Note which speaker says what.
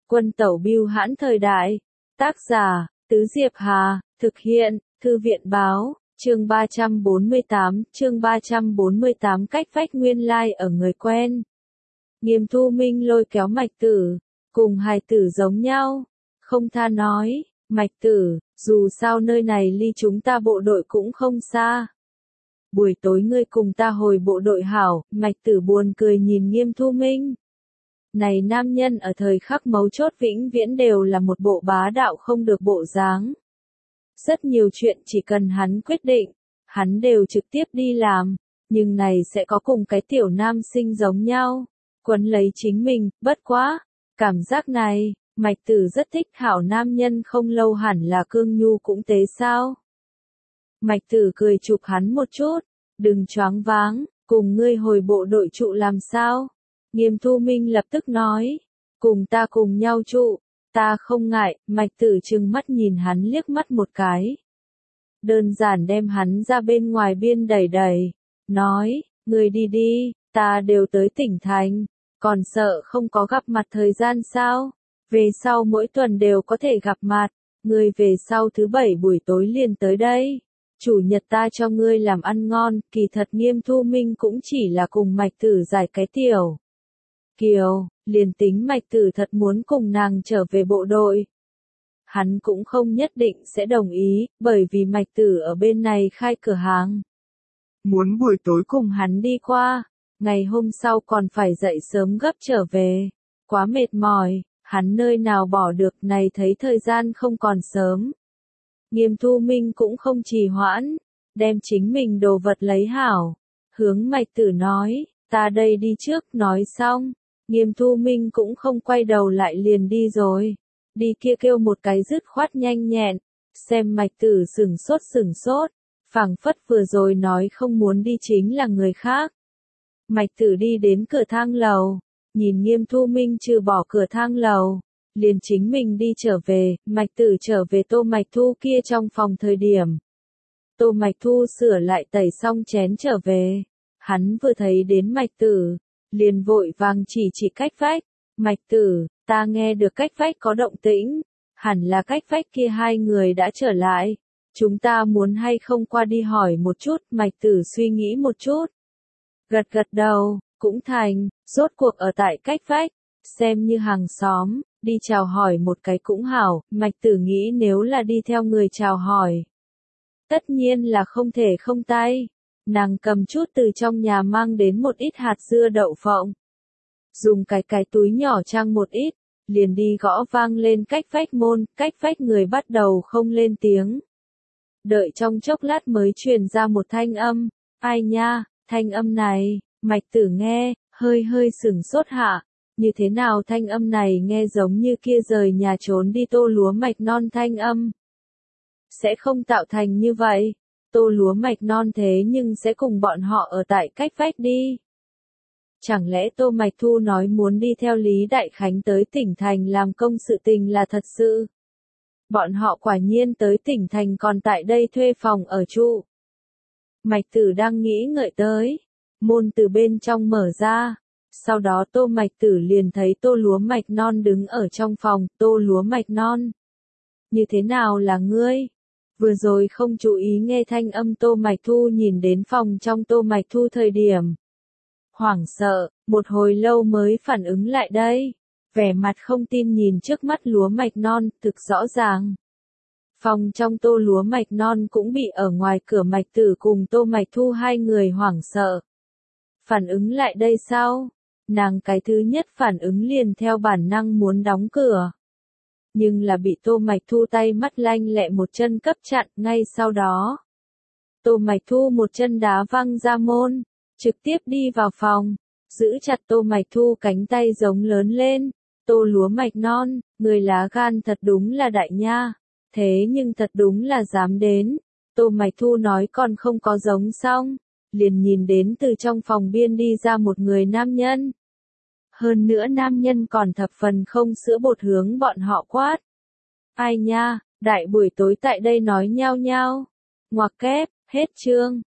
Speaker 1: Quân tẩu bưu hãn thời đại. Tác giả, Tứ Diệp Hà, thực hiện, Thư viện báo, chương 348, cách vách nguyên lai ở người quen. Nghiêm Thu Minh lôi kéo Mạch Tử, cùng hài tử giống nhau, không tha nói, Mạch Tử, dù sao nơi này ly chúng ta bộ đội cũng không xa. Buổi tối ngươi cùng ta hồi bộ đội hảo, Mạch Tử buồn cười nhìn Nghiêm Thu Minh. Này nam nhân ở thời khắc mấu chốt vĩnh viễn đều là một bộ bá đạo không được bộ dáng. Rất nhiều chuyện chỉ cần hắn quyết định, hắn đều trực tiếp đi làm, nhưng này sẽ có cùng cái tiểu nam sinh giống nhau, quấn lấy chính mình, bất quá, cảm giác này, Mạch Tử rất thích hảo nam nhân không lâu hẳn là cương nhu cũng thế sao. Mạch Tử cười chụp hắn một chút, đừng choáng váng, cùng ngươi hồi bộ đội trụ làm sao? Nghiêm Thu Minh lập tức nói, cùng ta cùng nhau trụ, ta không ngại. Mạch Tử trừng mắt nhìn hắn liếc mắt một cái. Đơn giản đem hắn ra bên ngoài biên đẩy đẩy, nói, ngươi đi đi, ta đều tới tỉnh thành, còn sợ không có gặp mặt thời gian sao? Về sau mỗi tuần đều có thể gặp mặt, ngươi về sau thứ bảy buổi tối liền tới đây. Chủ nhật ta cho ngươi làm ăn ngon. Kỳ thật Nghiêm Thu Minh cũng chỉ là cùng Mạch Tử giải cái tiểu kiều, liền tính Mạch Tử thật muốn cùng nàng trở về bộ đội. Hắn cũng không nhất định sẽ đồng ý, bởi vì Mạch Tử ở bên này khai cửa hàng. Muốn buổi tối cùng hắn đi qua, ngày hôm sau còn phải dậy sớm gấp trở về. Quá mệt mỏi, hắn nơi nào bỏ được, này thấy thời gian không còn sớm. Nghiêm Thu Minh cũng không trì hoãn, đem chính mình đồ vật lấy hảo. Hướng Mạch Tử nói, ta đây đi trước. Nói xong, Nghiêm Thu Minh cũng không quay đầu lại liền đi rồi. Đi kia kêu một cái dứt khoát nhanh nhẹn, xem Mạch Tử sửng sốt, phảng phất vừa rồi nói không muốn đi chính là người khác. Mạch Tử đi đến cửa thang lầu, nhìn Nghiêm Thu Minh trừ bỏ cửa thang lầu, liền chính mình đi trở về. Mạch Tử trở về Tô Mạch Thu kia trong phòng thời điểm. Tô Mạch Thu sửa lại tẩy xong chén trở về, hắn vừa thấy đến Mạch Tử, liền vội vàng chỉ cách vách, Mạch Tử, ta nghe được cách vách có động tĩnh, hẳn là cách vách kia hai người đã trở lại, chúng ta muốn hay không qua đi hỏi một chút. Mạch Tử suy nghĩ một chút, gật đầu, cũng thành, rốt cuộc ở tại cách vách, xem như hàng xóm, đi chào hỏi một cái cũng hảo. Mạch Tử nghĩ nếu là đi theo người chào hỏi, tất nhiên là không thể không tay. Nàng cầm chút từ trong nhà mang đến một ít hạt dưa đậu phộng, dùng cái túi nhỏ trang một ít, liền đi gõ vang lên cách vách môn. Cách vách người bắt đầu không lên tiếng. Đợi trong chốc lát mới truyền ra một thanh âm, ai nha. Thanh âm này, Mạch Tử nghe, hơi sửng sốt hạ, như thế nào thanh âm này nghe giống như kia rời nhà trốn đi Tô Lúa Mạch Non thanh âm. Sẽ không tạo thành như vậy, Tô Lúa Mạch Non thế nhưng sẽ cùng bọn họ ở tại cách vách đi. Chẳng lẽ Tô Mạch Thu nói muốn đi theo Lý Đại Khánh tới tỉnh thành làm công sự tình là thật sự? Bọn họ quả nhiên tới tỉnh thành còn tại đây thuê phòng ở trụ. Mạch Tử đang nghĩ ngợi tới, môn từ bên trong mở ra, sau đó Tô Mạch Tử liền thấy Tô Lúa Mạch Non đứng ở trong phòng. Tô Lúa Mạch Non, như thế nào là ngươi? Vừa rồi không chú ý nghe thanh âm Tô Mạch Thu nhìn đến phòng trong Tô Mạch Thu thời điểm. Hoảng sợ, một hồi lâu mới phản ứng lại đây, vẻ mặt không tin nhìn trước mắt Lúa Mạch Non, thực rõ ràng. Phòng trong Tô Lúa Mạch Non cũng bị ở ngoài cửa Mạch Tử cùng Tô Mạch Thu hai người hoảng sợ. Phản ứng lại đây sao? Nàng cái thứ nhất phản ứng liền theo bản năng muốn đóng cửa. Nhưng là bị Tô Mạch Thu tay mắt lanh lẹ một chân cấp chặn. Ngay sau đó, Tô Mạch Thu một chân đá văng ra môn, trực tiếp đi vào phòng, giữ chặt Tô Mạch Thu cánh tay giống lớn lên. Tô Lúa Mạch Non, người lá gan thật đúng là đại nha, thế nhưng thật đúng là dám đến. Tô Mạch Thu nói còn không có giống xong, liền nhìn đến từ trong phòng biên đi ra một người nam nhân. Hơn nữa nam nhân còn thập phần không sữa bột hướng bọn họ quát. Ai nha, đại buổi tối tại đây nói nhao nhao. Ngoặc kép, hết chương.